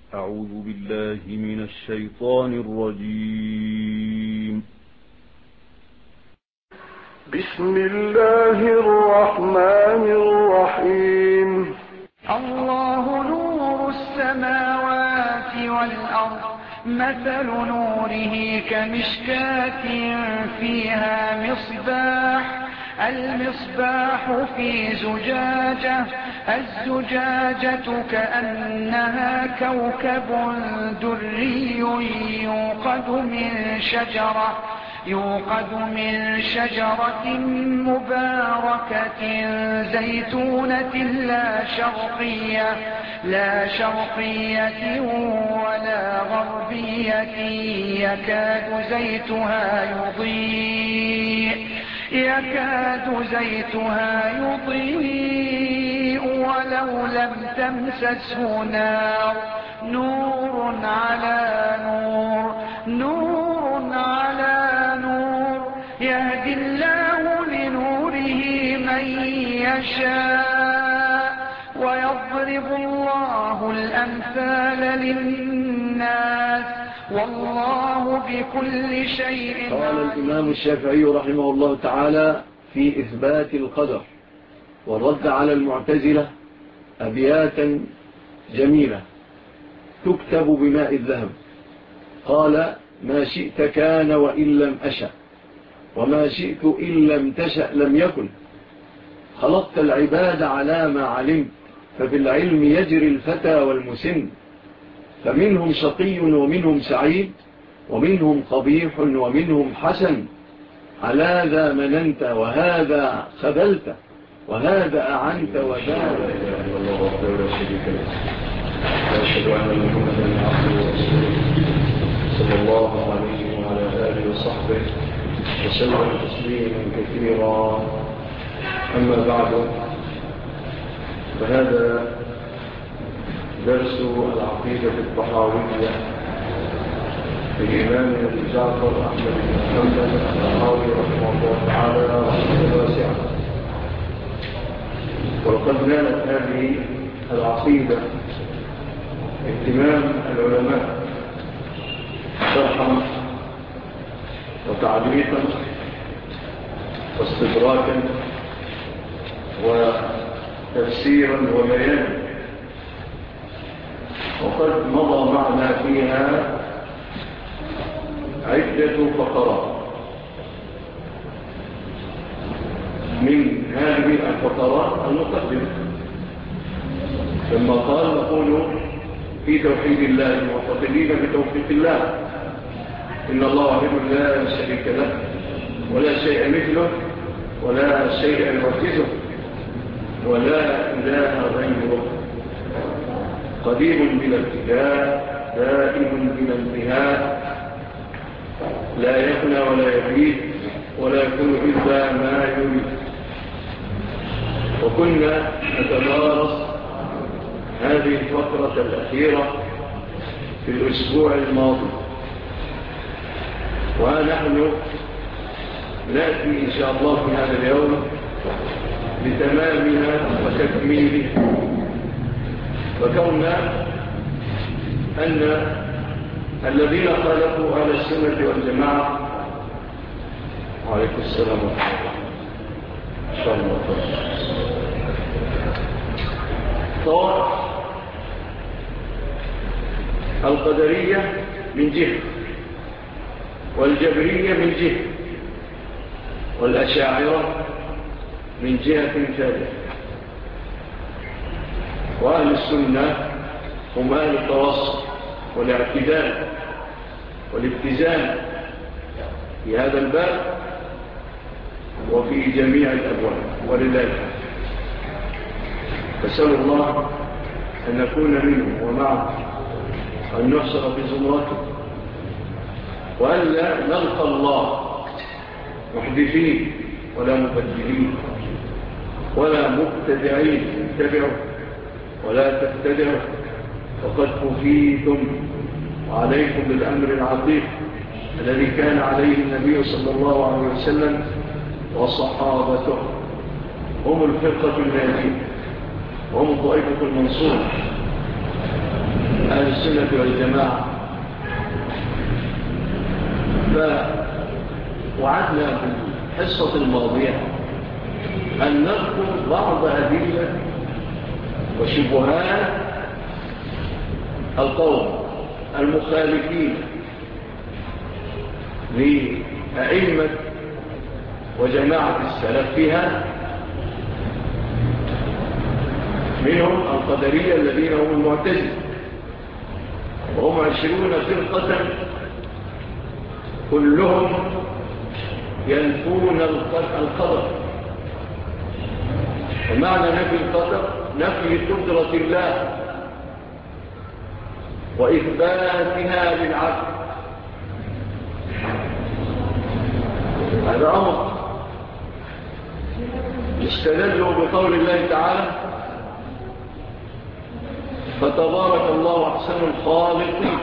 أعوذ بالله من الشيطان الرجيم. بسم الله الرحمن الرحيم. الله نور السماوات والأرض، مثل نوره كمشكاة فيها مصباح، المصباح في زجاجة، الزجاجة كأنها كوكب دري يوقد من شجرة مباركة زيتونة لا شرقية ولا غربية، يكاد زيتها يضيء ولو لم تمسسه نار، نور على نور، يهدي الله لنوره من يشاء، ويضرب الله الأمثال للناس، والله بكل شيء. قال الإمام الشافعي رحمه الله تعالى في إثبات القدر والرد على المعتزلة أبياتا جميلة تكتب بماء الذهب. قال: ما شئت كان وإن لم أشأ، وما شئت إن لم تشأ لم يكن، خلقت العباد على ما علمت، فبالعلم يجري الفتى والمسن، فمنهم شقي ومنهم سعيد، ومنهم قبيح ومنهم حسن، على ذا مننت وهذا خذلت، وهذا أعنت وذا. وأشهد أن محمدا عبده ورسوله صلى الله عليه وعلى آله وصحبه وسلم تسليما كثيرا. أما بعد، فهذا درس العقيدة الطحاوية للإمام أبي جعفر أحمد بن محمد الطحاوي رحمه الله تعالى رحمة واسعة. ولقد نالت هذه العقيدة اهتمام العلماء شرحا وتعليقا واستدراكا وتفسيرا وبيانا، وقد مضى معنا فيها عدة فقرات. من هذه الفقرات المقدمة لما قال: نقول في توحيد الله معتقدين بتوفيق الله، إن الله واحد لا شريك له ولا شيء مثله ولا شيء يركزه ولا إله غيره، قديم بلا ابتداء دائم بلا انتهاء، لا يفنى ولا يبيد ولا يكون إلا ما يريد. وكنا نتدارس هذه الفترة الأخيرة في الأسبوع الماضي، ونحن نأتي إن شاء الله في هذا اليوم لتمامها وتكميله. وكوننا أن الذين خالفوا أهل السنة والجماعة، وعليكم السلام ورحمة الله إن شاء الله، طوائف القدرية من جهة، والجبرية من جهة، والأشاعرة من جهة ثالثة، وأهل السنة هم أهل التوسط والاعتدال والاتزان في هذا الباب وفي جميع الأبواب، ولله فسأل الله أن نكون منه ومعه، أن نحصر في زمرته، وألا نلقى الله محدثين ولا مبدلين ولا مبتدعين اتبعوا ولا تبتدعوا، وقد كفيتم وعليكم بالأمر العظيم الذي كان عليه النبي صلى الله عليه وسلم وصحابته. هم الفرقة الناجية وهم الطائفة المنصورة. أهل السنة والجماعة. فوعدنا في الحصة الماضية أن نذكر بعض أدلة وشبهات القوم المخالفين لأئمة وجماعة السلف فيها، منهم القدرية الذين هم المعتزلة، وهم 20 فرقة كلهم ينفون القدر. ومعنى نفي القدر نفي قدرة الله وإثباتها للعبد. هذا أمر استدلوا بقول الله تعالى: فتبارك الله أحسن الخالقين.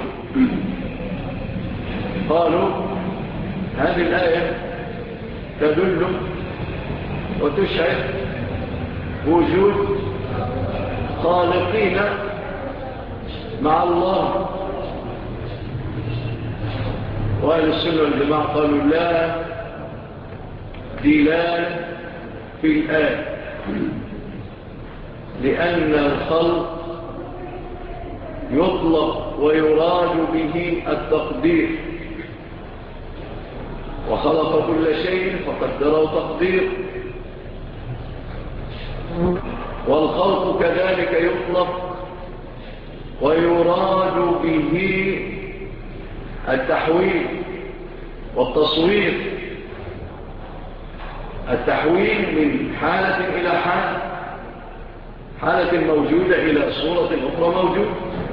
قالوا هذه الآية تدل وتشعر وجود خالقين مع الله. وأهل السنة والجماعة قالوا لا دلالة في الآية، لأن الخلق يطلق ويراد به التقدير، وخلق كل شيء فقدره تقدير. والخلق كذلك يطلق ويراد به التحويل والتصوير، التحويل من حالة إلى حالة موجودة إلى صورة أخرى موجودة.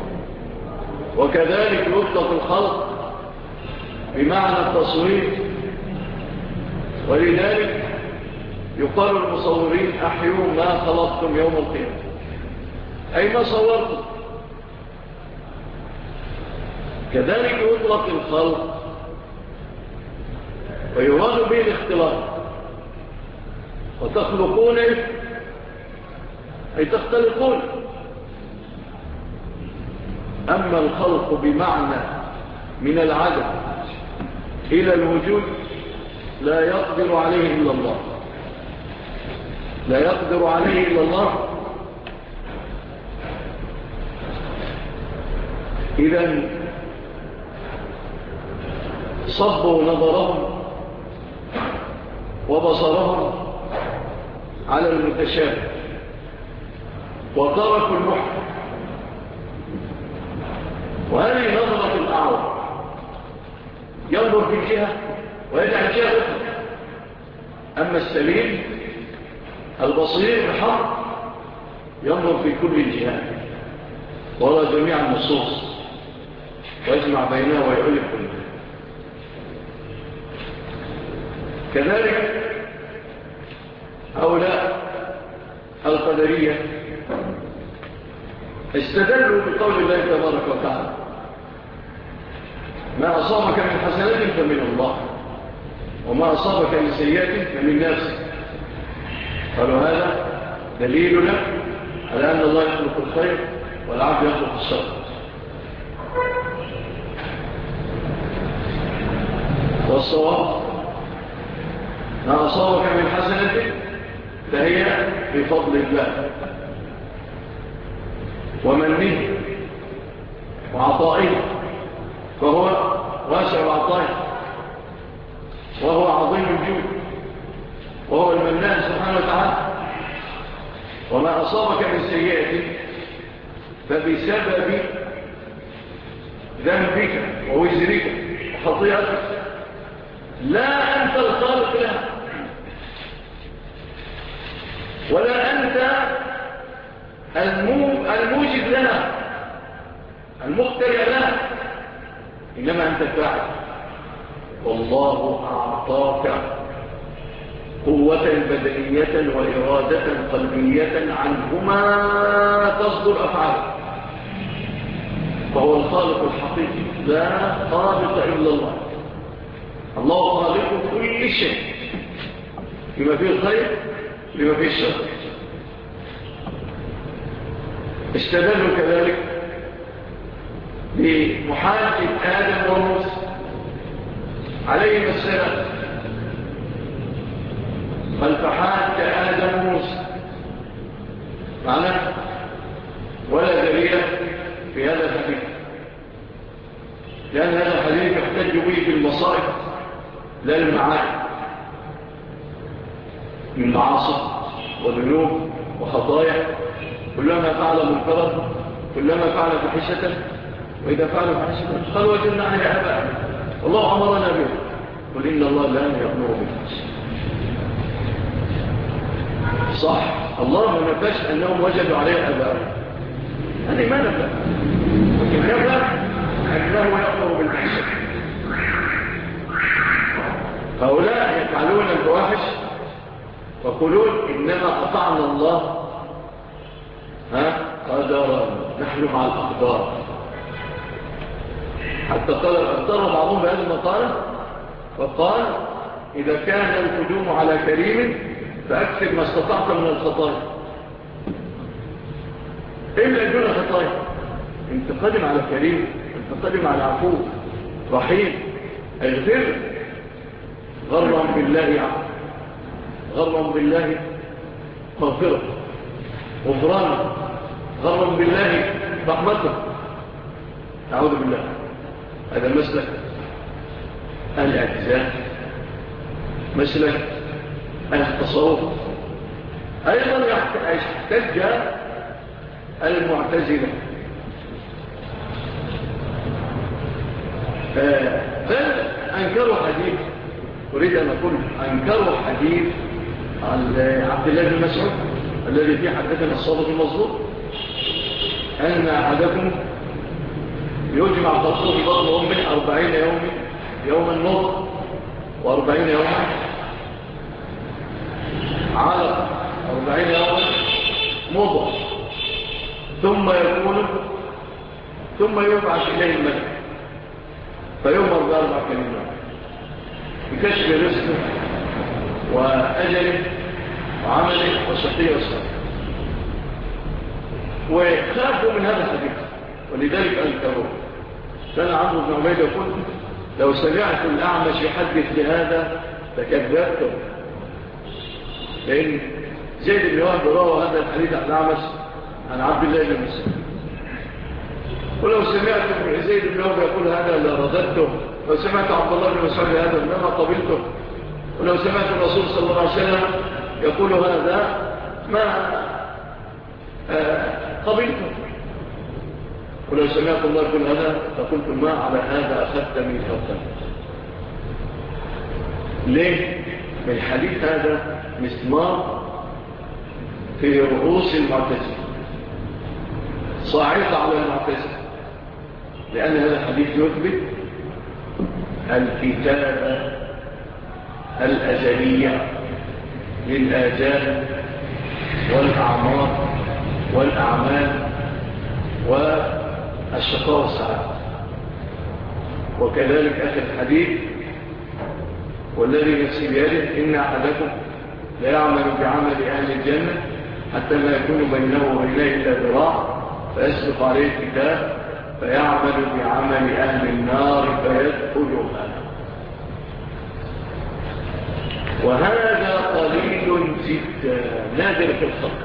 وكذلك يطلق الخلق بمعنى التصوير، ولذلك يقال المصورين: أحيوا ما خلقتم يوم القيامة، أي ما صورتم. كذلك يطلق الخلق ويراد به الاختلاط، وتخلقون أي تختلقون. أما الخلق بمعنى من العدم إلى الوجود لا يقدر عليه إلا الله، لا يقدر عليه إلا الله. إذن صبوا نظرهم وبصرهم على المتشابه وتركوا المحكم. وهذه نظرة الأعور، ينظر في جهة ويجعل جهة أخرى. أما السليم البصير بحق ينظر في كل الجهات ولا جميع النصوص ويجمع بينها ويؤلف كلها. كذلك هؤلاء القدرية استدلوا بقول الله تبارك وتعالى: ما أصابك من حسنة فمن الله، وما أصابك من سيئة فمن نفسك. قالوا هذا دليلنا على أن الله يخلق الخير والعبد يخلق الشر. والصواب: ما أصابك من حسنة فهي بفضل الله ومنه وعطائه، فهو واسع العطاء وهو عظيم الجود وهو المنان سبحانه وتعالى. وما أصابك من سيئة فبسبب ذنبك ووزرك وخطيئتك، لا أنت الخالق لها ولا أنت الموجد لها المخترع لها، إنما أنت الفاعل. والله أعطاك قوة بدنية وإرادة قلبية عنهما تصدر أفعالك، فهو الخالق الحقيقي، لا خالق إلا الله. الله خالق كل شيء، بما فيه الخير بما فيه الشر. استدلوا كذلك لمحاجة آدم وموسى عليهما السلام. بل فحاج آدم موسى معناه ولا دليل في هذا الحديث، لأن هذا الحديث يحتج به في المصائب لا المعاني من معاصي وذنوب وخطايا. كلما فعل منكرا كلما فعل فحشة، وإذا فعل فحشة قال وجدنا عليها آباءنا والله أمرنا به. قل إن الله لا يأمر بالفحشاء. صح، الله ما نفاش أنهم وجدوا عليها آباءنا، هذه ما نفى، لكن نفى أنه يأمر بالفحشاء. هؤلاء يفعلون الفواحش ويقولون إنما أطعنا الله قدرا، نحن مع الأقدار. حتى قال اضطر بعضهم بهذه المقالة وقال إذا كان القدوم على كريم فأكثر ما استطعت من الخطايا إلا دون خطايا. انت قدم على كريم، انت قدم على عفو رحيم، اغفر. غرهم بالله عفو، غرهم بالله مغفرة، غفران، غرهم بالله رحمته. أعوذ بالله. هذا مسلك الاعتزال، مسلك التصوف. أيضا يحتج المعتزلة، بل أنكروا حديث، أريد أن أقول أنكروا حديث عن عبد الله بن مسعود الذي فيه حدثنا الصادق المظلوم أن أحدكم يجمع خلقه في بطن أمه 40 يوما نطفة و40 يوما علقة، 40 يوما مضغة، ثم يبعث إليه الملك فيؤمر ب4 كلمات بكشف رزقه وأجله وعمله وشقيه وسعاده. وخافوا من هذا الحديث ولذلك أنكروه. كان عمرو بن عبيد يقول لو سمعت الأعمش يحدث بهذا لكذبته، لأن زيد بن وهب روى هذا الحديث عن الأعمش عن عبد الله بن مسعود. ولو سمعت زيد بن وهب يقول هذا لرددته، لو سمعت عبد الله بن مسعود هذا لما قبلته، ولو سمعت الرسول صلى الله عليه وسلم يقول هذا ما قبلته، ولو سمعت الله يقول هذا فقلت ما على هذا أخذت ميثاقا. ليه؟ من الحديث هذا مسمار في رؤوس المعتزلة، صاعقة على المعتزلة، لأن هذا الحديث يثبت الكتابة الأزلية للآجال والأعمار والأعمال والشقاء والسعادة. وكذلك آخر الحديث والذي نفسي بيده إن أحدكم لا يعمل بعمل أهل الجنة حتى ما يكون بينه وبينه إلا ذراع فيسبق عليه الكتاب فيعمل بعمل أهل النار فيدخلها. وهذا قليل جدا نادر في الخلق.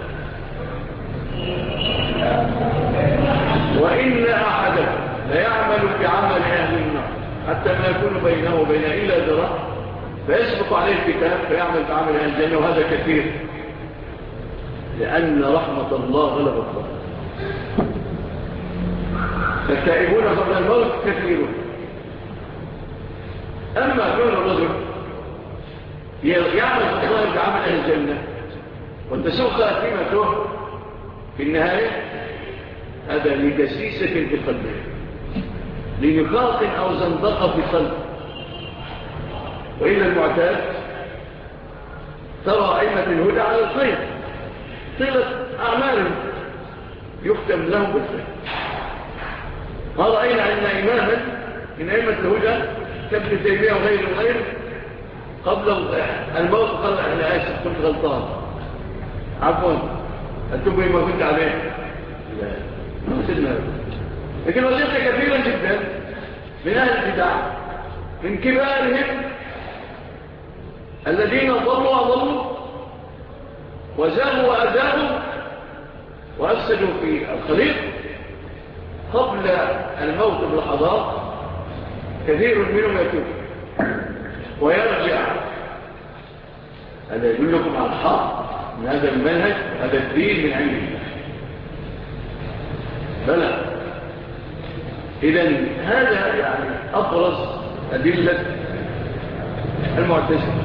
وإن أحدكم لا يعمل بعمل أهل النار حتى ما يكون بينه وبينه إلا ذراع فيسبق عليه الكتاب فيعمل بعمل أهل الجنة. وهذا كثير لأن رحمة الله غلبت الله. فالتائبون قبل الموت كثيرون. أما كون الرجل يعمل الظاهر بعمل أهل الجنة وتسوق خاتمته في النهاية هذا لدسيسة في قلبه، لنفاق أو زندقة في قلبه. وإلى المعتاد ترى أئمة الهدى على الخير طيلة أعمالهم يختم لهم بالخير. ما رأينا أن إماما من أئمة الهدى كابن تيمية وغيره قبل الموت قال أنا آسف كنت غلطان، عفوا أتوب ما كنت عليه. لا ما سيدنا لكن وجدت كثيرا جدا من أهل البدع من كبارهم الذين ضلوا وضلوا وزاغوا وأزاغوا وأفسدوا في الخليق قبل الموت بلحظات كثير منهم يتوب ويرجع. هذا يدلكم على الحق من هذا المنهج، هذا الدين من عند الله. بلى إذن هذا يعني أبرز أدلة المعتزلة.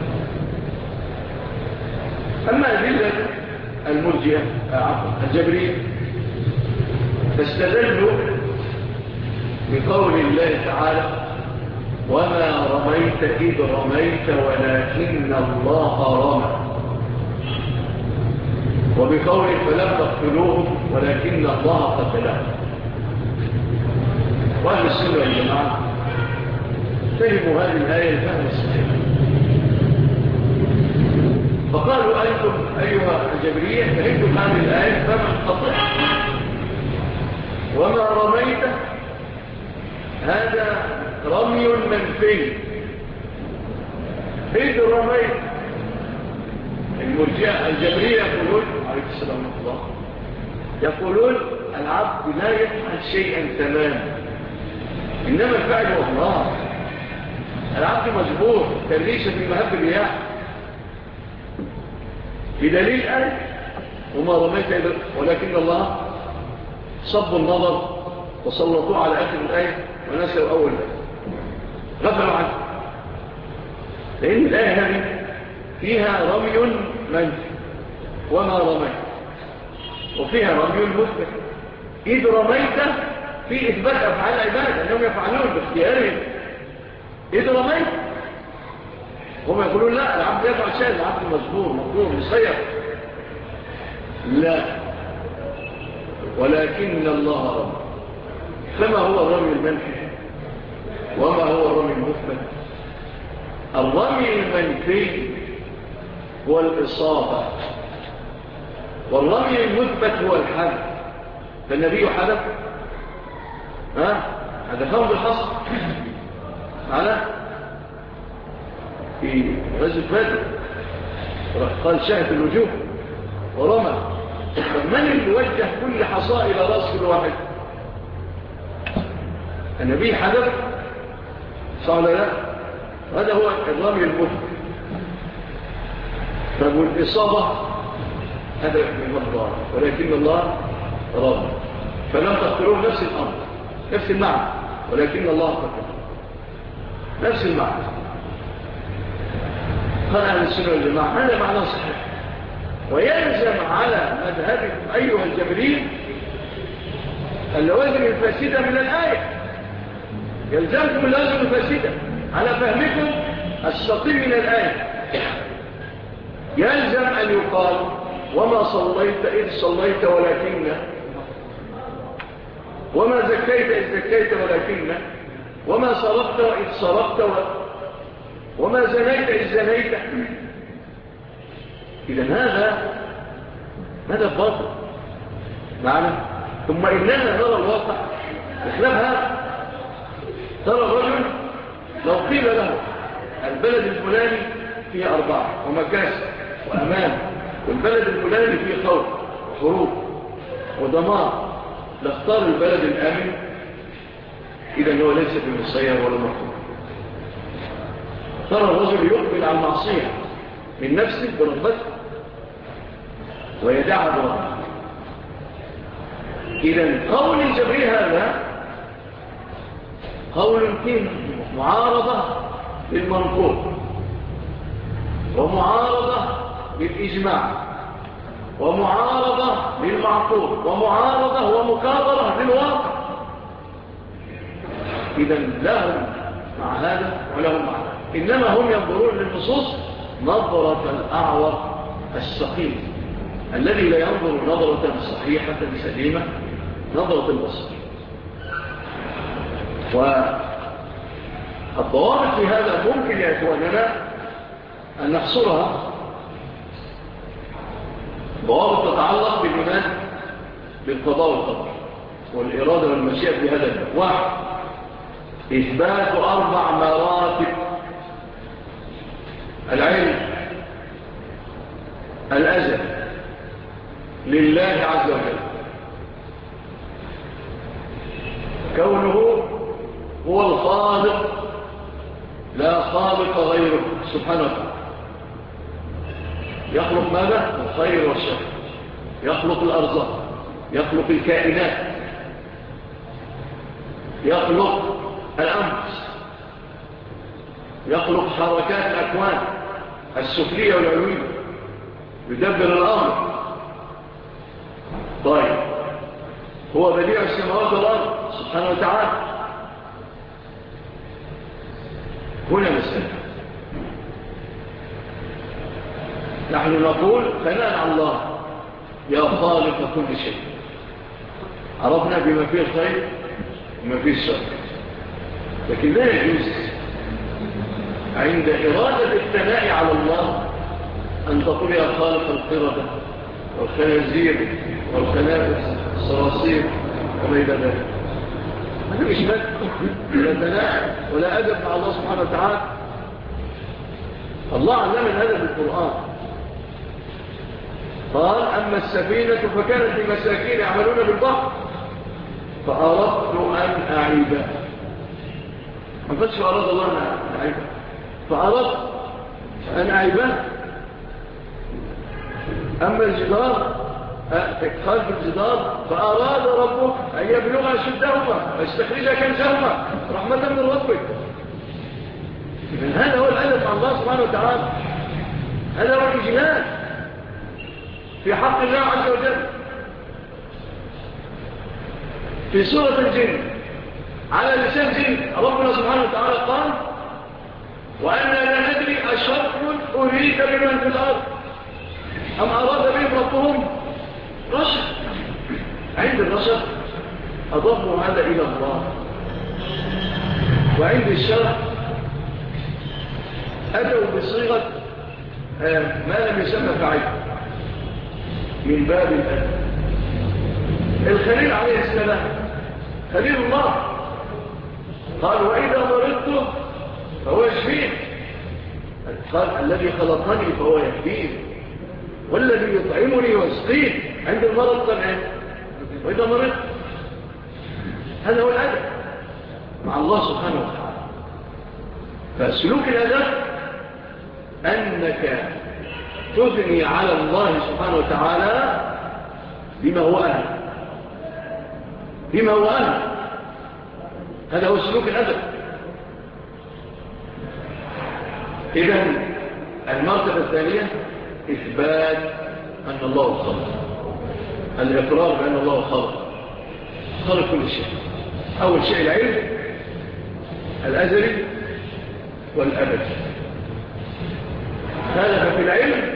أما أدلة المرجئة الجبرية فاستدلوا بقول الله تعالى وما رميت إذ رميت ولكن الله رمى، وبقول فلم تقتلوهم ولكن الله قتلهم. وأهل السنة والجماعة فهموا هذه الآية الفهم الصحيح، فقالوا أنتم أيها الجبرية فهمتم هذه الآية فهم قطع. وما رميت هذا رمي منفي، إذ رميت. المرجئة الجبرية يقولون عليه السلام ورحمة الله يقولون العبد لا يفعل شيئا تماما، إنما الفعل هو الله. العبد مجبور كالريشة في مهب الرياح بدليل آية وما رميت ولكن الله صب النظر وسلطوه على آخر الآية ونسوا أول غفلوا عنه، لأن الآية هذه فيها رمي منفي وما رميت، وفيها رمي مثبت. إذ رميت في إثبات أفعال العباد أنهم يفعلون باختيارهم. إذ رميت هم يقولون لا العبد يفعل شيء، العبد مجبور مقدور مسير. لا، ولكن الله رمى. فما هو الرمي المنفي وما هو الرمي المثبت؟ الرمي المنفي هو الإصابة، والرمي المثبت هو الحذف. فالنبي حذف حذفهم بالحصر معنا في غزوة بدر، قال شاهد الوجوه ورمى. من اللي وجه كل حصاء إلى رأس كل واحد؟ النبي حذف صار لا، هذا هو الرمي المثبت. فالإصابة هذا من الله ولكن الله رمى. فلم تقتلوه نفس الأمر نفس المعنى ولكن الله قتل نفس المعنى. قال أهل السنة والجماعة هذا معنى صحيح، ويلزم على مذهبكم أيها الجبريين اللوازم الفاسدة من الآية. يلزمكم اللوازم الفاسدة على فهمكم السقيم من الآية. يلزم أن يقال وما صليت إذ صليت ولكن، وما زكيت إذ زكيت ولكن، وما صرفت إذ صرفت وما زنيت إذ زنيت. إذن هذا باطل معنا. ثم إننا نرى الواقع بخلاف هذا. ترى الرجل لو قيل له البلد الفلاني فيه 4 ومكاسب وأمان، والبلد الفلاني فيه خوف وحروب ودمار، لاختار البلد الآمن. إذن هو ليس بمسير ولا مخطوط. ترى الرجل يقبل على المعصية من نفسه برغبته ويدعها برغبته. إذن قول الجبريل هذا قول فيه معارضة بالمنقول ومعارضة بالإجماع ومعارضة بالمعقول ومعارضة ومكابرة بالواقع. إذن لهم مع هذا ولهم مع هذا، إنما هم ينظرون للنصوص نظرة الأعور السقيم الذي لا ينظر نظرة صحيحة سليمة نظرة البصر. والضوابط في هذا ممكن يا إخواننا أن نحصرها. ضوابط تتعلق بالإيمان بالقضاء والقدر، والإرادة والمشيئة في هذا الباب. 1. إثبات 4 مراتب: العلم الأزل لله عز وجل، كونه هو الخالق لا خالق غيره سبحانه وتعالى، يخلق ماذا؟ الخير والشر، يخلق الأرزاق، يخلق الكائنات، يخلق الأنفس، يخلق حركات الأكوان السفلية والعلوية، يدبر الأمر. طيب، هو بديع السماوات والأرض سبحانه وتعالى. هنا مسألة، نحن نقول ثناء على الله: يا خالق كل شيء. عرفنا بما فيه الخير وما فيه الشر، لكن لا يجوز عند إرادة الثناء على الله أن تقول يا خالق القردة والخنازير والخنافس الصراصير وما إلى ذلك. هذا مش مد ولا ثناء ولا أدب مع الله سبحانه وتعالى. الله علم الأدب بالقرآن، قال: أما السفينة فكانت لمساكين يعملون بالبحر فأردت أن أعيبها. ما قلتش أراد الله أن أعيبها، فأردت أن أعيبها. أما الجدار خلف الجدار فأراد ربك أن يبلغ أشدهما ويستخرج كنزهما رحمة من ربك. هذا هو الأدب مع الله سبحانه وتعالى، هذا هو الإجلال في حق الله عز وجل. في سورة الجن على لسان جن ربنا سبحانه وتعالى قال: وأنا لا ندري أشر أريد بمن في الأرض أم أراد بهم ربهم رشد. عند الرشد أضافوا هذا إلى الله، وعند الشر أتوا بصيغة ما لم يسمى فاعل من باب الأدب. الخليل عليه السلام خليل الله قال: وإذا مرضت فهو يشفين. قال: الذي خلقني فهو يهدين، والذي يطعمني ويسقين. عند المرض قال: وإذا مرضت. هذا هو الأدب مع الله سبحانه وتعالى. فسلوك الأدب أنك تثني على الله سبحانه وتعالى بما هو أهل، بما هو أهل. هذا هو سلوك الأدب. إذن المرتبة الثانية إثبات أن الله خلق، الإقرار بأن الله خلق كل شيء. أول شيء العلم الأزلي والأبدي. هذا في العلم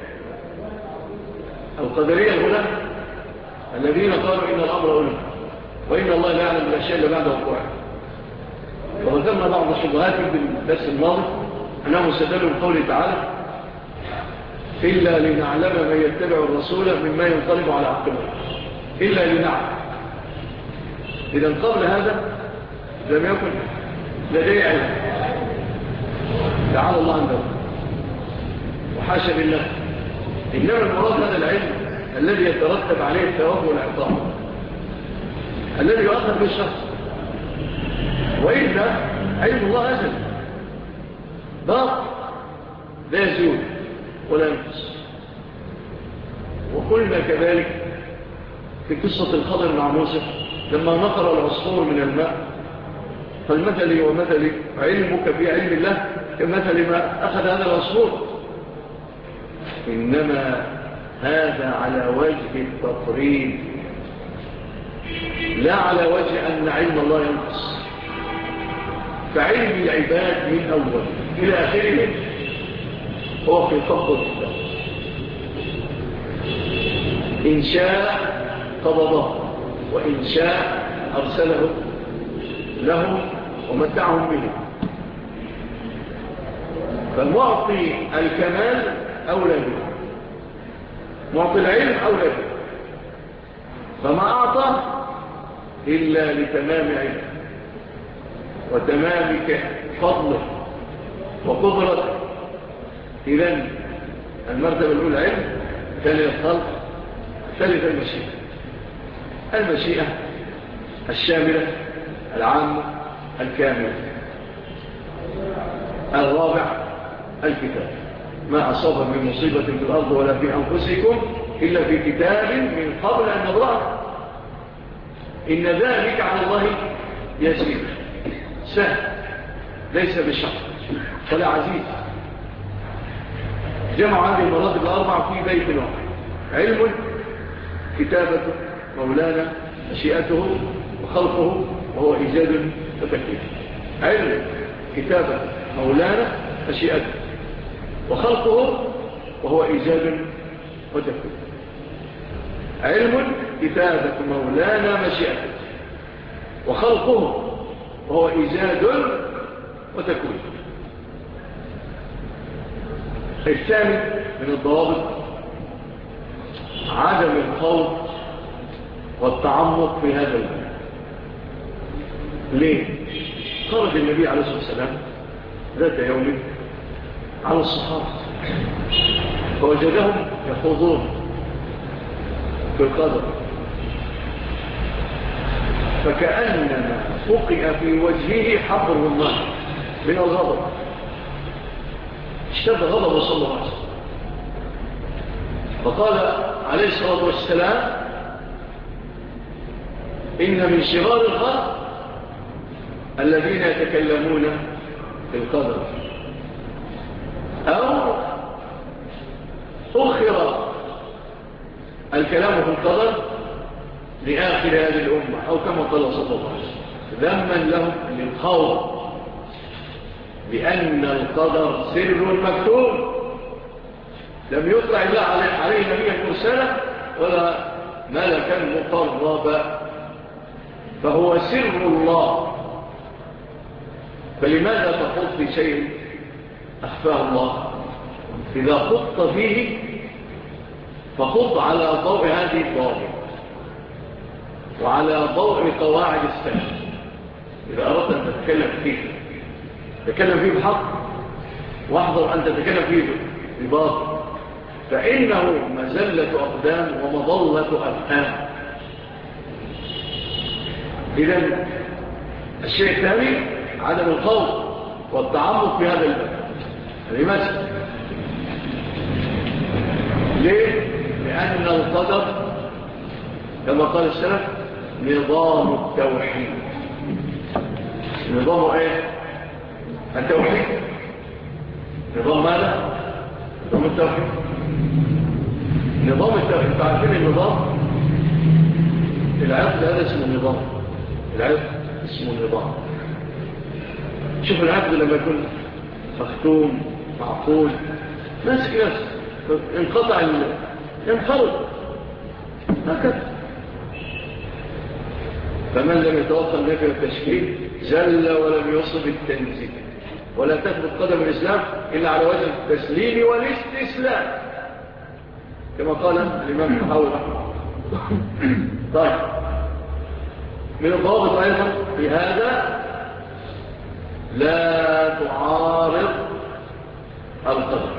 القدرية هنا الذين قالوا إن الأمر ألم وإن الله لا يعلم الأشياء اللي بعد وقوعها. وذكرنا بعض الشبهات في الدرس الماضي أنهم استدلوا بقوله تعالى: إلا لنعلم من يتبع الرسول مما ينقلب على عقبه. إلا لنعلم. إذا قبل هذا لم يكن لديه علم، تعالى الله عنده وحاشا بالله. إنما المراد هذا العلم الذي يترتب عليه الثواب والعقاب، الذي يؤخر بالشخص. وإلا علم الله أزل باق لا يزول ولا ينقص. وقلنا كذلك في قصة الخضر مع موسى لما نقر العصفور من الماء: فالمثل ومثل علمك في علم الله كمثل ما أخذ هذا العصفور. إنما هذا على وجه التقريب، لا على وجه أن علم الله ينقص. فعلم العباد من أول إلى آخره هو في قبض الله. إن شاء قبضه، وإن شاء أرسله لهم ومتعهم به. فمعطي الكمال أولى به، معطي العلم أولى به. فما أعطى إلا لتمام علم وتمام فضله وقدرته. إذن المرتبة الأولى علم، ثانية الخلق، ثالثة المشيئة. المشيئة الشاملة العامة الكاملة. الرابع الكتاب. ما أصاب من مصيبة في الأرض ولا في أنفسكم إلا في كتاب من قبل أن نبرأه إن ذلك على الله يسير سهل ليس بشق ولا عزيز. جمع هذه المراتب الأربع في بيت واحد: علم، كتابته، مولانا، مشيئته، وخلقه وهو إيجاد وتكليف. علم، كتابة، مولانا، مشيئته، وخلقه وهو إيجاد وتكليف. علم، كتابة، مولانا، مشيئته، وخلقه وهو إيجاد وتكوين. الثاني من الضوابط عدم الخوض والتعمق في هذا المعنى. ليه؟ خرج النبي عليه الصلاة والسلام ذات يوم على الصحابة فوجدهم يخوضون في القدر، فكأنما فقئ في وجهه حبر الرمان من الغضب. اشتد غضبه صلى الله عليه وسلم فقال عليه الصلاة والسلام: إن من شرار الخلق الذين يتكلمون في القدر، أو أخر الكلام في القدر لآخر هذه الأمة، أو كما قال صلى الله عليه وسلم ذما لهم للخوض بأن القدر سر مكتوب لم يطلع الله عليه نبيا مرسلا ولا ملكا مقربا، فهو سر الله. فلماذا تخوض في شيء أخفاه الله؟ إذا خضت فيه فخض على ضوء هذه الضوابط وعلى ضوء قواعد السلف. إذا أردت أن تتكلم فيه تتكلم فيه بحق، واحذر أن تتكلم فيه بباطل، فإنه مزلة أقدام ومضلة أفهام. إذن الشيء الثاني عدم الخوض والتعمق في هذا الباب. لماذا؟ ليه؟ لأن القدر كما قال السلف نظام التوحيد. نظام ايه؟ التوحيد. نظام ماذا؟ نظام التوحيد. نظام التوحيد تعرفين النظام؟ العقد هذا اسمه النظام. العقد اسمه النظام. شوف العقد لما يكون مختوم معقول ماسك نفسه انقطع ينخرط هكذا. فمن لم يتوصل نفي التشكيل زل ولم يصب التنزيل، ولا تثبت قدم الإسلام إلا على وجه التسليم والاستسلام كما قال الإمام الحاوي رحمه الله. طيب، من الضوابط أيضا في هذا لا تعارض القدر،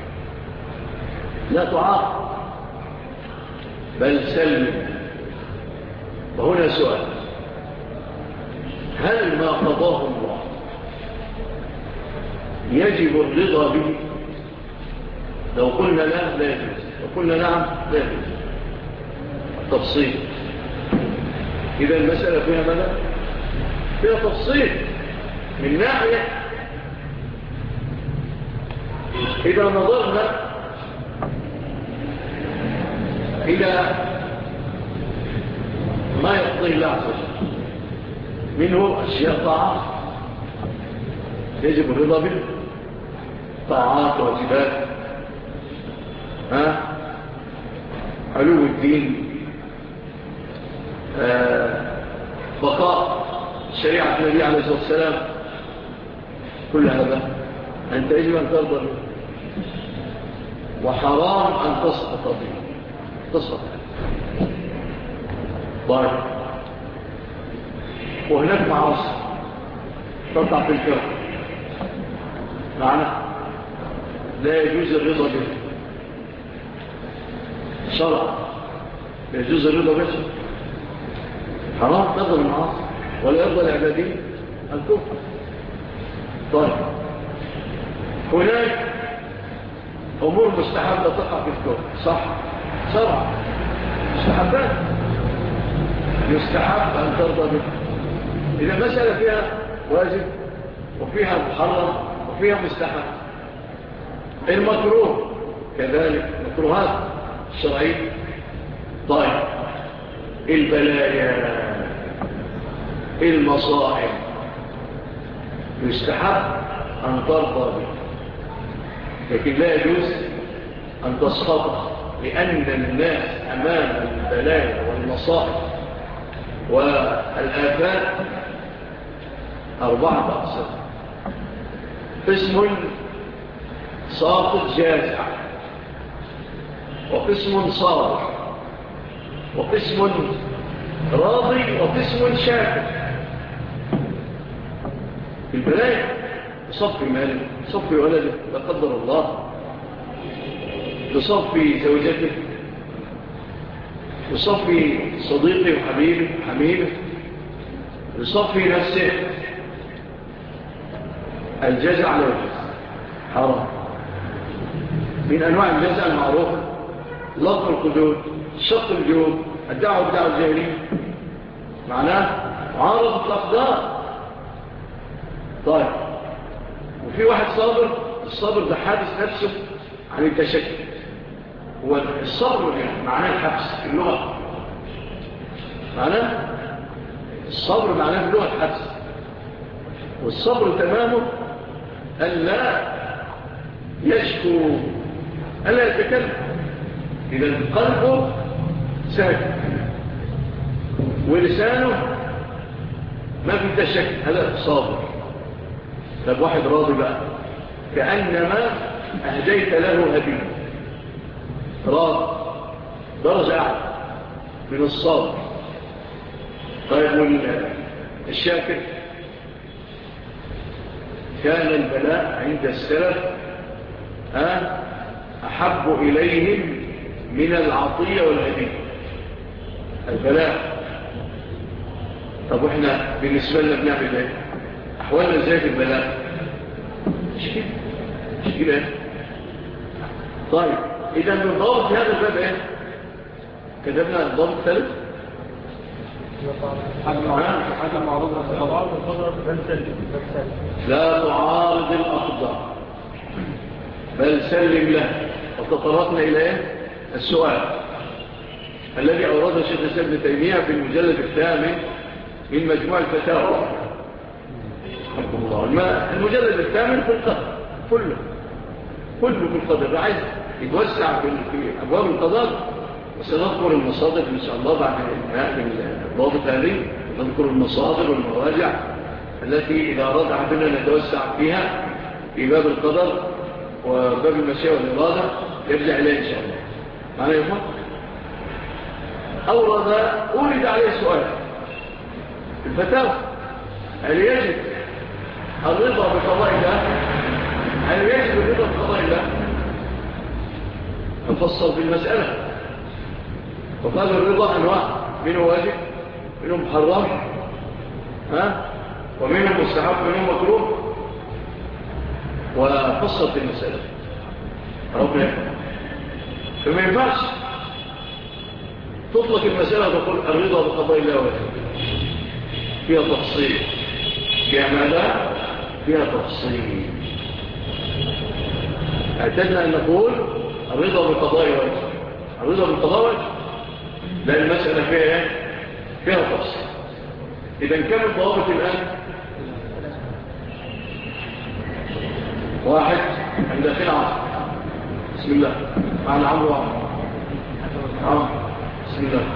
لا تعارض بل سلم. وهنا سؤال: هل ما قضاه الله يجب الرضا به؟ لو قلنا لا لا يجوز، لو قلنا نعم لا يجوز. التفصيل. إذا المسألة فيها ماذا؟ فيها تفصيل. من ناحية إذا نظرنا إلى ما يقضي الله عز وجل منه أشياء طاعات يجب الرضا به، طاعات واجبات، علو الدين، بقاء شريعة النبي عليه الصلاة والسلام، كل هذا أنت يجب أن ترضى به، وحرام أن تسقط به. طيب، وهناك معاصي تقع في الكون معنى لا يجوز الرضا به شرع، لا يجوز الرضا به حرام ترضى المعاصي ولا يرضى العبادين الكفر. طيب هناك أمور مستحبة تقع في الكون صح شرع مستحبات يستحب أن ترضى به. إذا مسألة فيها واجب وفيها محرم وفيها مستحب. المكروه كذلك مكروهات الشرعية. طيب البلايا المصائب يستحب أن ترضى به، لكن لا يجوز أن تسخطها، لأن الناس أمام البلايا والمصائب والآفات 4 أقسام. قسم ساقط جازع، وقسم صابر، وقسم راضي، وقسم شاكر. البلايا تصفي ماله، تصفي ولده لا قدر الله، تصفي زوجته، تصفي صديقي وحبيبي وحميمه، تصفي نفسه. الجزع لا يجوز حرام. من أنواع الجزع المعروفة لطم الخدود، شق الجيوب، الدعوة الجاهلية، معناه معارضة الأقدار. طيب وفي واحد صابر، الصابر ده حادث نفسه عن التشكل. هو الصبر معناه الحبس في اللغة، معناه الصبر معناه في اللغة الحبس. والصبر تمامه ألا يشكو ألا يتكلم، إذا قلبه ساكت ولسانه ما في تشكل، هذا صابر. طب واحد راضي بقى كأنما أهديت له هدية، راضي درجة أعلى من الصابر. طيب والشاكر كان البلاء عند السلف أحب إليهم من العطية والهدية. البلاء. طب وإحنا بالنسبة لنا بنعمل إيه؟ أحوالنا إزاي في البلاء؟ مش كده. طيب إذا نضاف في هذا الباب إيه؟ كتبنا الضابط الثالث حاجة معروضة لا تعارض الأقدار بل سلم له. وتطرقنا إلى السؤال الذي أورده الشيخ الإسلام ابن تيمية في المجلد 8 من مجموع الفتاوى. المجلد 8 في القدر كله في القدر، عايز يتوسع في أبواب القضاء. وسنذكر المصادر إن شاء الله بعد الانتهاء من الضابط هذه. نذكر المصادر والمراجع التي إذا أراد أحدنا نتوسع فيها في باب القدر وباب المشيئة والإرادة يرجع إليه إن شاء الله. معنى يفهم؟ أورد عليه سؤال الفتاوى: هل يجب الرضا بقضاء الله؟ هل يجب الرضا بقضاء الله؟ نفصل في المسألة. وقال الرضا أنواع، منه واجب، منه محرم، ومنه مستحب، منه مكروه، وفصل في المسألة. ربنا يفهم. فما ينفعش تطلق المسألة وتقول الرضا بقضاء الله واجب. فيها تفصيل، فيها ماذا؟ فيها تفصيل. اعتدنا أن نقول الرضا بقضاء واجب. الرضا بقضاء واجب لأن المسألة فيها تفصيل. إذا كم الضوابط الآن؟ 1 عند أخير عمر. بسم الله. معنا عمرو عمرو. بسم الله.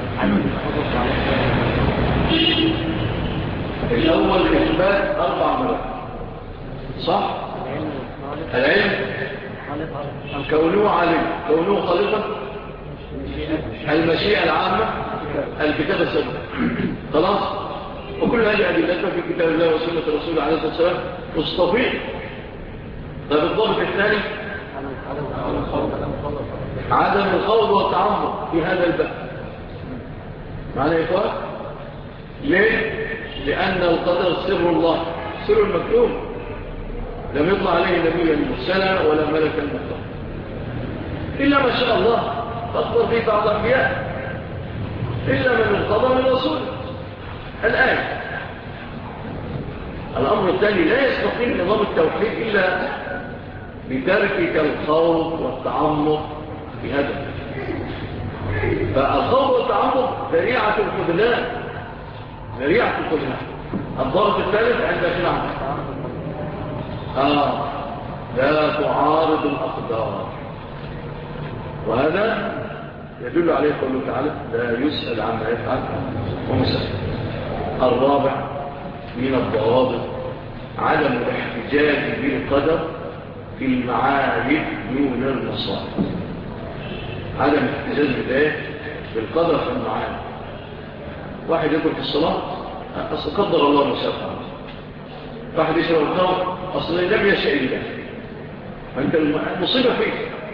الأول إثبات 4 مرات صح؟ العلم كونه علم، كونه خالقا، المشيئة العامة، الكتابة السبب. خلاص وكل هذه أدلتها في كتاب الله وسنة رسوله عليه الصلاة والسلام مستفيض. طيب الضابط الثاني عدم الخوض والتعمق في هذا الباب. معنى يا إخوان ليه؟ لأن القدر سر الله، سر المكتوب، لم يطلع عليه نبيا مرسلا ولا ملكا مطلقا إلا ما شاء الله فاخبر به بعض الأنبياء إلا من انقضى من رسوله. الآن الأمر الثاني لا يستقيم نظام التوحيد إلا بتركك الخوض والتعمق في هذا. فالخوض والتعمق ذريعة الخذلان، ذريعة الخذلان. الضابط الثالث عند الشرع لا تعارض الأقدار، وهذا يدل عليه قوله تعالى لا يسأل عما يفعل ومسأل. الرابع من الضوابط عدم الاحتجاج بالقدر في المعارف دون المصالح. عدم الاحتجاج بالقدر في المعارف. واحد يقول في الصلاة أصل قدر الله مسافة، واحد يشرب الخمر أصل لم يشاء الله، فأنت المصيبة فيك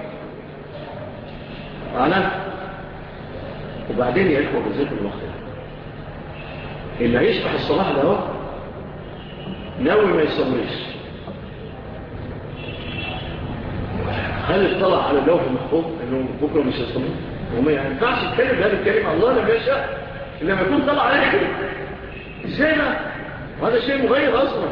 معناه. وبعدين يا إخوة بذات الوقت اللي هيشبح الصلاة ده ناوي ما يصليش، هل اطلع على اللوح المحفوظ انه بكره مش هيصلي؟ وما ينفعش يتكلم بهذا الكلمه الله لم يشاء الا لما يكون طلع عليه كده. ازاي بقى؟ وهذا شيء مغير اصلا،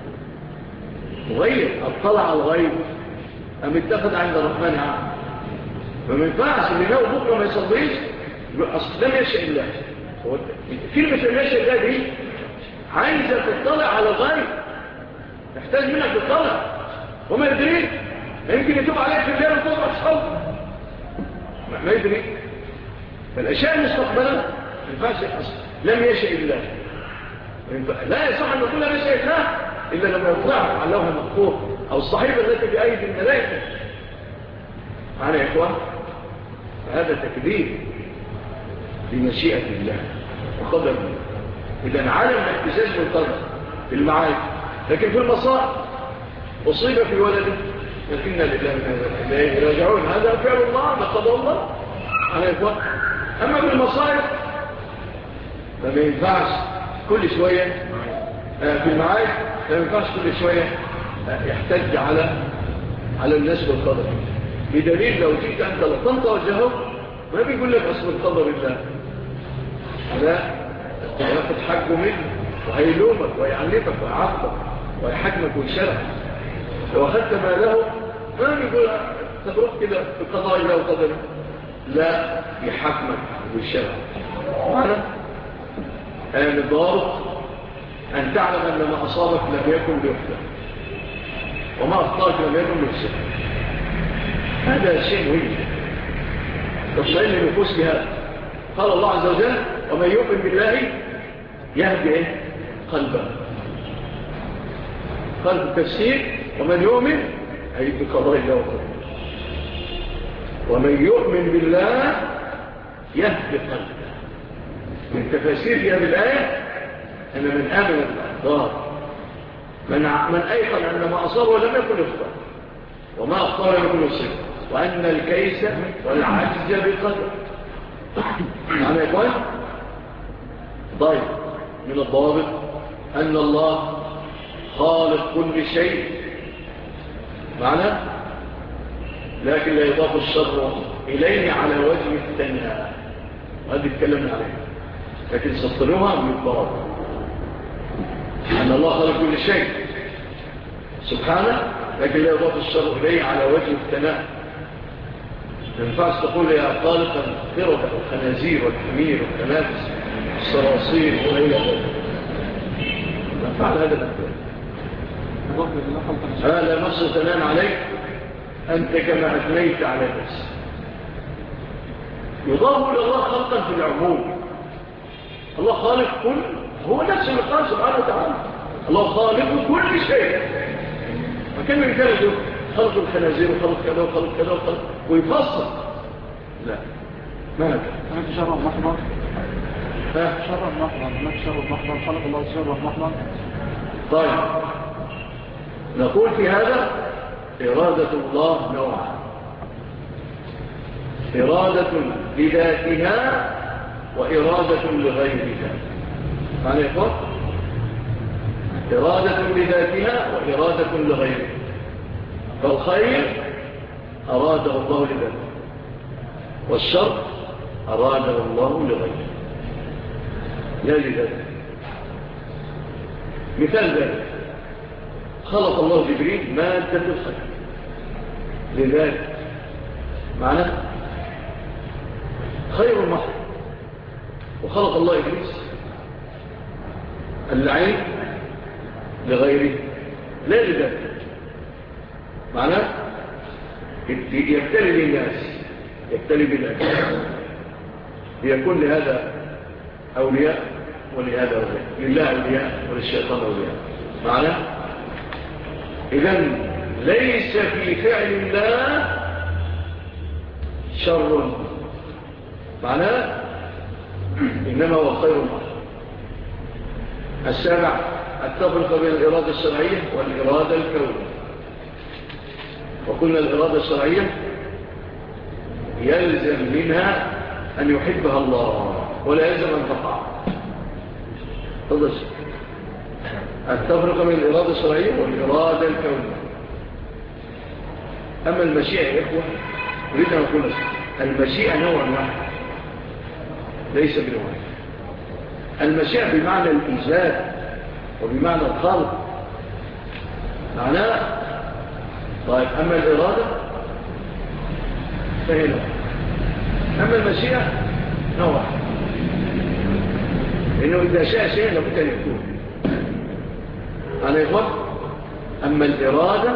مغير. اطلع على الغيب ام اتخذ عند الرحمن عهد. فما ينفعش اللي ناوي بكره ما يصليش اصل لم يشاء الله. كلمه لم يشاء الله دي عايزه تطلع على الغيب، تحتاج منك تطلع وما يدريك، يمكن يتوب عليك في الليل وتطلع تصلي ما يدري. فالاشياء المستقبله ما ينفعش اصلا لم يشاء الله. لا يصح ان نقول لم يشاء الله الا لما يطلع على اللوح المحفوظ او الصحيفه التي في ايدي الملائكه. معنا يا اخوان؟ هذا تكذيب لمشيئه الله وقدر الله. إذا عالم الاحتجاج بالقدر في المعارف، لكن في المصائب أصيب في ولده لكن إليه راجعون، هذا فعل الله، ده قضاء الله على إخوان. أما في المصائب فما ينفعش كل شوية في المعارف، فما ينفعش كل شوية يحتج على الناس بالقدر، بدليل لو جيت أنت لطنت وجهه ما بيقول لك أصل القدر الله، لا ياخد حقه منه وهيلومك ويعنفك ويعاقبك ويحكمك ويشرعك. لو أخذت ماله ما بيقول تروح كده بقضاء الله وقدره، لا يحكمك ويشرعك. معنى الضابط أن تعلم أن ما أصابك لم يكن ليخلق وما أخطاك لم يكن ليخسر. هذا شيء مهم تطمئن النفوس بهذا. قال الله عز وجل ومن يؤمن بالله يهدي قلبه. قلب التفسير ومن يؤمن أي بقضاء الله وقدره، ومن يؤمن بالله يهدي قلبه. من تفاسير في هذه الآية أن من آمن بالأقدار من أيقن أن ما أصابه لم يكن يخطئ وما أخطأ لم يكن يصيب، وأن الكيس والعجز بقدر. معنى يا إخوان؟ طيب من الضوابط أن الله خالق كل شيء، معنى لكن لا يضاف الشر إليه على وجه الثناء، وهذا اتكلمنا عليه، لكن سطروها من الضوابط أن الله خالق كل شيء سبحانه، لكن لا يضاف الشر إليه على وجه الثناء. ما ينفعش تقول يا خالق القردة والخنازير والحمير والتنافس الصراصير وغير ذلك. ما فعل هذا الأكبر. لا نص ثنان عليك أنت كما أثنيت على نفسك. يضاف إلى الله خلقا في العموم. الله خالق كل، هو نفسه اللي قال سبحانه وتعالى الله خالق كل شيء. وكان من كان يقول خلق الخنازير وخلق كذا وخلق كذا وخلق ويفصل. لا ما هذا. أنت شرع محضر شر محضر، هناك شر محضر، خلق الله شر محضر. طيب نقول في هذا إرادة الله نوعا، إرادة لذاتها وإرادة لغيرها. معنى يقول إرادة لذاتها وإرادة لغيرها. فالخير أراده الله لذاته، والشر أراده الله لغيره لا لذاته. مثال ذلك خلق الله جبريل مادة الخير لذاته، معنى خير محض. وخلق الله إبليس اللعين لغيره لا لذاته، معنى يبتلي للناس، يبتلي بالناس، ليكون لهذا أولياء ولهذا أولياء، لله أولياء وللشيطان أولياء. معنى إذن ليس في فعل الله شر، معناه إنما هو خير محض. السابع التفرق بين الإرادة الشرعية والإرادة الكونية. وقلنا الإرادة الشرعية يلزم منها أن يحبها الله ولا يلزم أن تقع. تفضل. التفرق بين الإرادة الشرعية والإرادة الكونية. أما المشيئة يا إخوة أريد أن أقول لك المشيئة نوع واحد ليس بنوع. المشيئة بمعنى الإيجاد وبمعنى الخلق، معناه. طيب أما الإرادة فهي نوع، أما المشيئة نوع، لأنه إذا شاء شيء لابد أن يكون. أنا يقول أما الإرادة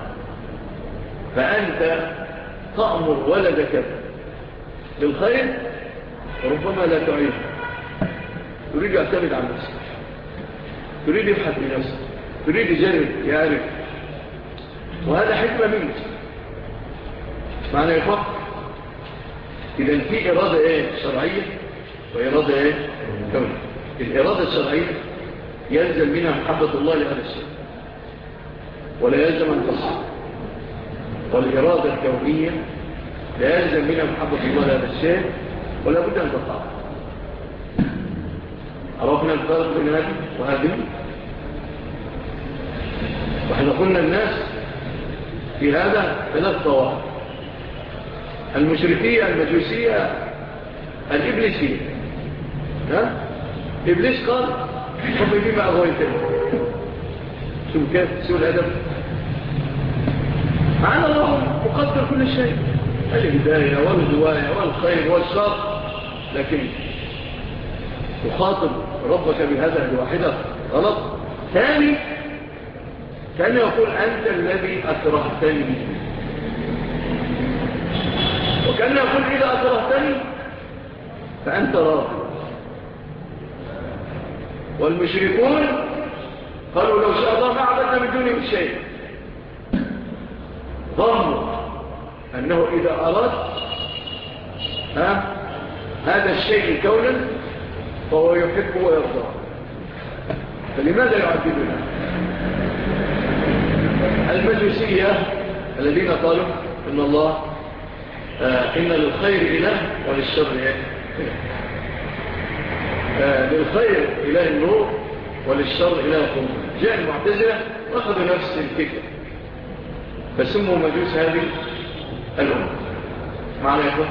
فأنت تأمر ولدك بالخير وربما لا تعيد، تريد يعتمد على نفسك، تريد يبحث بنفسك، تريد يجرب يعرف، وهذا حكمة منك. معنى يفق إذن في إرادة شرعية وإرادة كونية. الإرادة الشرعية يلزم منها محبة الله لهذا الشيء ولا يلزم أن تصل، والإرادة الكونية لا يلزم منها محبة الله لهذا الشيء ولا بد أن تطاع. عرفنا الفرق بين هذه وهذه. وإحنا قلنا الناس في هذا 3 طوائف: المشركية، المجوسية، الإبليسية. إبليس قال ربي بما أغويتني. شوف كيف سوء الأدب. معنا الله مقدر كل شيء، الهداية والهواية والخير والشر، لكن تخاطب ربك بهذا الواحدة غلط. ثاني كان يقول أنت الذي أكرهتني، وكان يقول إذا أكرهتني فأنت راضي. والمشركون قالوا لو شاء الله ما عبدنا من دونه شيء. ظنوا أنه إذا أراد هذا الشيء كونا فهو يحبه ويرضاه، فلماذا يعذبنا؟ المجوسية الذين قالوا إن الله إن للخير إله وللشر إله. للخير إله النور وللشر إله الظلم. جاء المعتزلة وأخذوا نفس الفكرة فسموا مجوس هذه الأمة. معنى يقول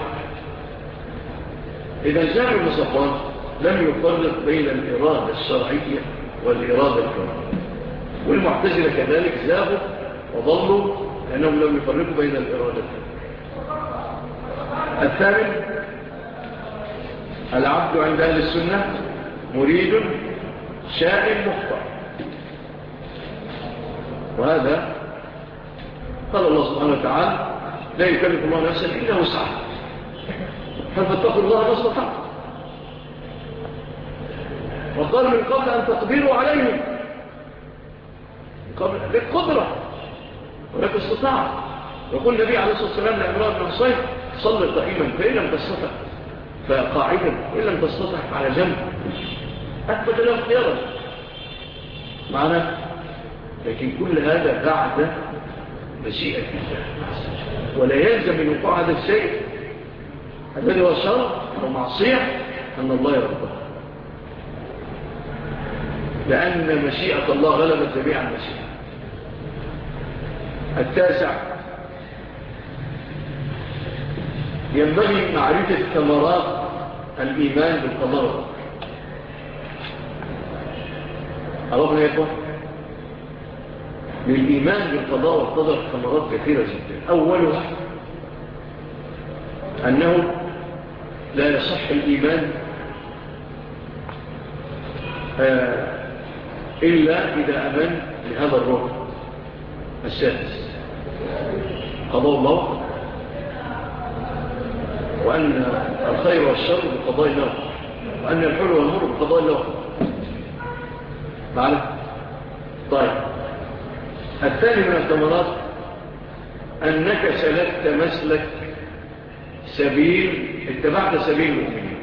إذا جاء ابن صفوان لم يفرق بين الإرادة الشرعية والإرادة الكونية، والمعتزلة كذلك زاغوا وضلوا لأنهم لم يفرقوا بين الإرادتين. الثامن العبد عند أهل السنة مريد شاء مخطئ، وهذا قال الله سبحانه وتعالى لا يكلف الله نفسا إلا وسعها فاتقوا الله ما استطعتم. وقال من قبل أن تقدروا عليهم، قبل بالقدرة ولكن استطاع. يقول النبي عليه الصلاة والسلام لعمران بن حصين صلي قائما فإن لم تستطع فقاعدا وإن لم تستطع على جنب. أثبت له اختيارا معنا. لكن كل هذا بعد مشيئة الله، ولا يلزم من وقوع هذا الشيء الذي هو شر أو معصية أن الله يرضى، لأن مشيئة الله غلبت جميع المشيئة. 9 ينبغي معرفة ثمرات الإيمان بالقدر. عرفنا يا إخوة، للإيمان بالقضاء والقدر ثمرات كثيرة جدا. أولها أنه لا يصح الإيمان إلا إذا أمن بهذا الركن السادس، قضاء الله، وأن الخير والشر بقضاء الله، وأن الحلو والمر بقضاء الله. معنا؟ طيب، الثاني من الثمرات أنك سلكت مسلك سبيل، اتبعت سبيل المؤمنين،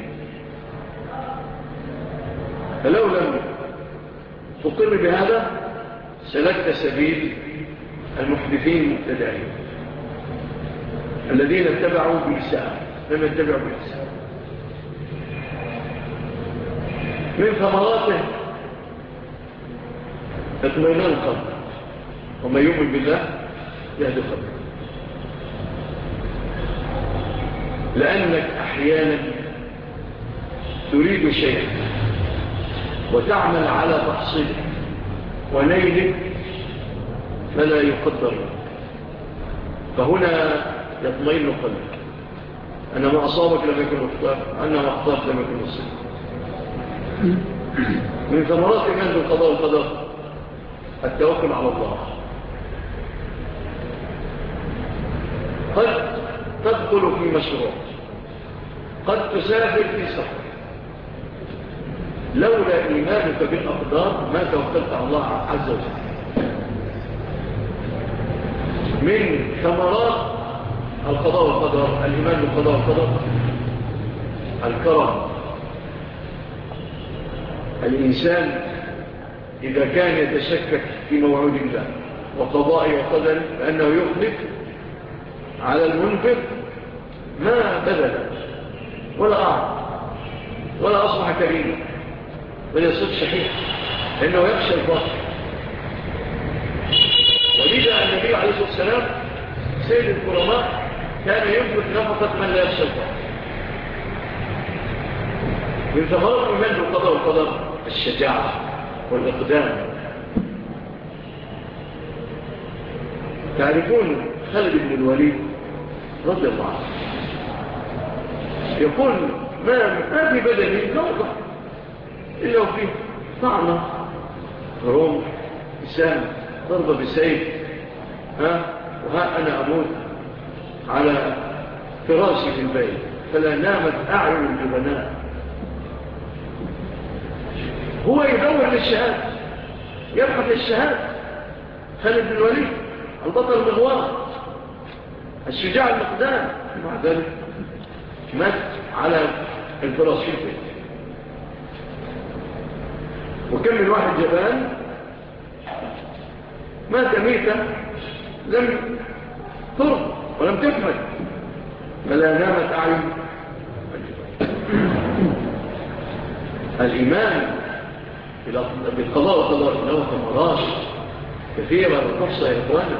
فلو لم تقر بهذا سلكت سبيل المحدثين المبتدعين الذين اتبعوا بإساءة، لم يتبعوا بإساءة. من ثمراته اطمئنان القلب، ومن يؤمن بالله يهدي قلبه، لأنك أحيانا تريد شيئا وتعمل على تحصيله ونيله فلا يقدر لك، فهنا يطمئن قلبك أن ما أصابك لم يكن مختار، أن ما اختارت لم يكن مصير. من ثمرات إيمان بالقضاء والقدر التوكل على الله. قد تدخل في مشروع، قد تسافر في سفر، لولا إيمانك بالأقدار ما توكلت على الله عز وجل. من ثمرات القضاء والقدر الإيمان بالقضاء والقدر الكرم. الإنسان إذا كان يتشكك في موعود الله وقضاء وقدر فأنه يخلف على المنفق ما بذل ولا أعطى ولا أصبح كريما، بل يصير شحيح لأنه يخشى الفقر. ولذا النبي عليه الصلاة والسلام سيد الكرماء كان ينفق نفقة من لا يخشى الفقر. من ثمرات الإيمان بالقضاء والقدر الشجاعة والإقدام. تعرفون خالد بن الوليد رضي الله عنه يقول ما في بدني نوضع إلا وفيه طعنة رمح بسام ضربة بسيف، وها أنا أموت على فراشي في البيت فلا نامت أعين الجبناء. هو يدور للشهادة، يبحث للشهادة. خالد بن الوليد البطل المغوار الشجاع المقدام، مع ذلك مات على الفراش في البيت. وكم من واحد جبان مات ميتا لم ترض ولم تكمل فلا نامت أعين. الإيمان بالقضاء والقدر له ثمرات كثيرة وتحصى يا إخوانا.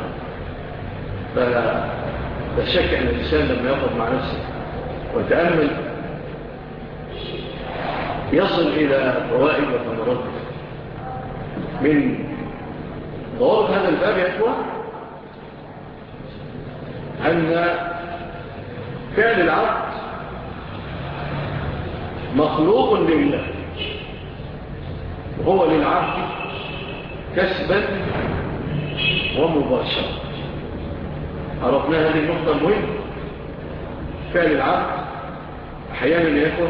فلا شك أن الإنسان لما يقف مع نفسه وتأمل يصل إلى فوائد وثمرات. من ضوابط هذا الباب يا إخوان أن فعل العبد مخلوق لله، وهو للعبد كسبا ومباشرة. عرفنا هذه النقطة المهمة. فعل العبد أحيانا يكون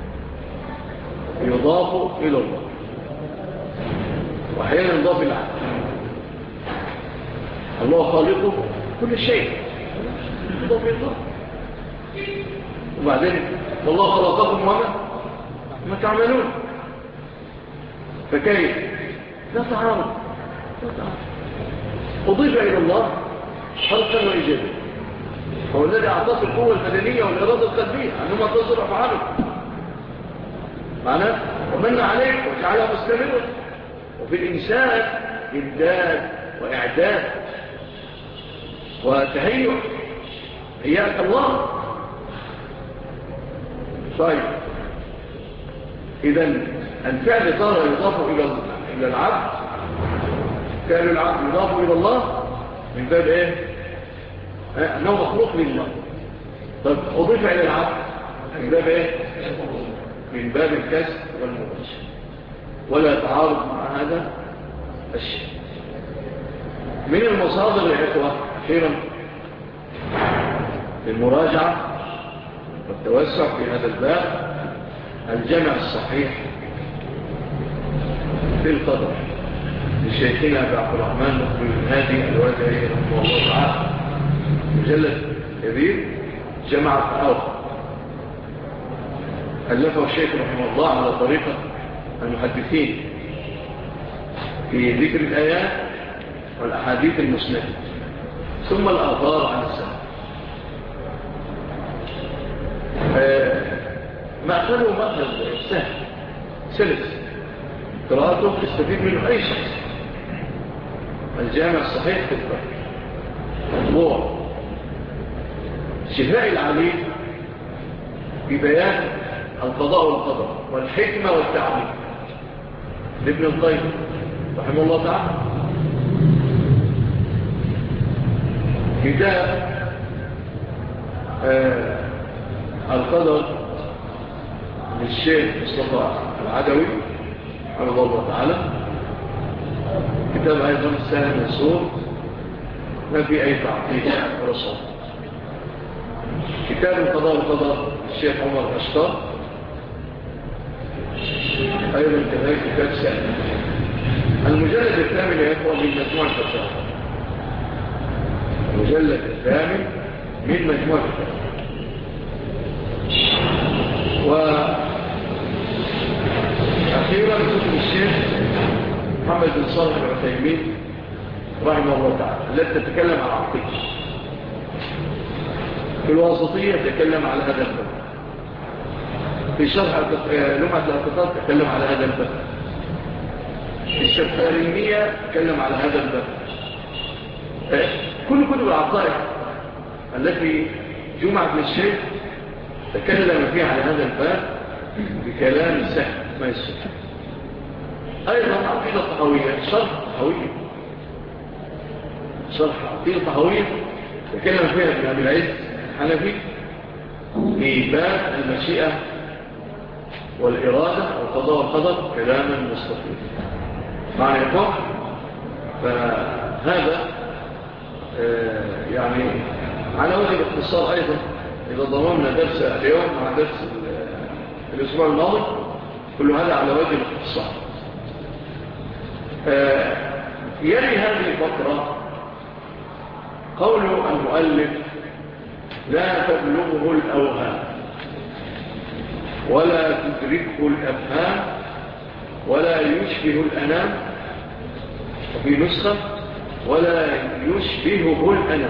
يضاف إلى الله، وأحيانا يضاف إلى العبد. الله خالقه كل شيء يضاف إلى الله. وبعدين والله خلقكم وما تعملون. فكيف؟ لا تعارض. أضيف إلى الله خلقا وإيجابا، هو الذي أعطاه القوة البدنية والإرادة القلبية أنما تصدر أفعاله معناه ومن عليك وجعلها مستمرة. وفي الإنسان إمداد وإعداد وتهيئ إياك الله. طيب إذن الفعل صار يضاف إلى العبد، فعل العبد يضاف إلى الله من باب إيه؟ أنه مخلوق لله. طيب أضيف إلى العبد من باب إيه؟ من باب الكسب والمباشر، ولا يتعارض مع هذا الشيء. من المصادر الإخوة أخيرا للمراجعة والتوسع في هذا الباب الجمع الصحيح في القدر لشيخنا عبد الرحمن بن هادي الوادعي رحمه الله تعالى، مجلد كبير جمع التعارض ألفه الشيخ رحمه الله على طريقة المحدثين في ذكر الآيات والأحاديث المسندة ثم الآثار عن السلف. مأخذه مأخذ سهل سلس، قراءته يستفيد منه أي شخص. الجامع الصحيح في الفقه مطبوع شفاء العليم ببيان القضاء والقدر والحكمة والتعليم لابن القيم رحمه الله تعالى. كتاب القدر للشيخ مصطفى العدوي رحمه الله تعالى، كتاب أيضا السهل منصور ما في أي تعطيل ورصاد. كتاب القضاء والقدر للشيخ عمر أشطر أيضا كذلك كتاب سهل. المجلد الثامن يا إخوة من مجموعة الفتاوى، المجلد الثامن من مجموعة الفتاوى. وأخيرا كتب الشيخ محمد بن صالح العثيمين رحمه الله تعالى التي تتكلم عن العقيدة. في الواسطية تتكلم على هذا الباب، في شرح لمعة الاعتقاد تتكلم على هذا الباب، في السفارينية تتكلم على هذا الباب. كل كتب العقائد التي جمعت للشيخ تكلم فيها على هذا الباب بكلام سهل ما يسهل. أيضا عقيدة طحاوية، شرح طحاوية، شرح عقيدة طحاوية تكلم فيها ابن أبي العز الحنفي في باب المشيئة والإرادة والقضاء والقدر كلاما مستقيما. معنى يقول فهذا يعني على وجه الاختصار. أيضا إذا ضمننا درس اليوم مع درس الأسبوع الماضي كل هذا على وجه الاختصار. يلي هذه الفقرة قول المؤلف لا تبلغه الأوهام ولا تدركه الأفهام ولا يشبه الأنام، وفي نسخة ولا يشبهه الأنام.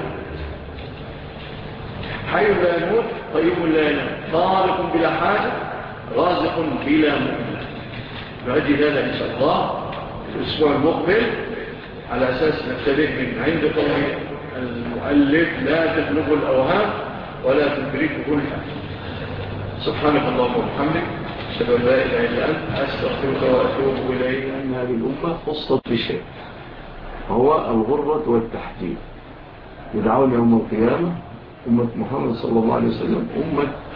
حي لا يموت، قيوم لا ينام، خالق بلا حاجة، رازق بلا مؤمن. نؤدي هذا إن شاء الله الأسبوع المقبل على أساس نبتدئ من عند قول المؤلف لا تبلغه الأوهام ولا تدركه الأفهام. سبحانك اللهم وبحمدك أشهد أن لا إله إلا أنت أستغفرك وأتوب إليك. أن هذه الأمة خصت بشيء هو الغرة والتحديد. يدعون يوم القيامة أمة محمد صلى الله عليه وسلم أمة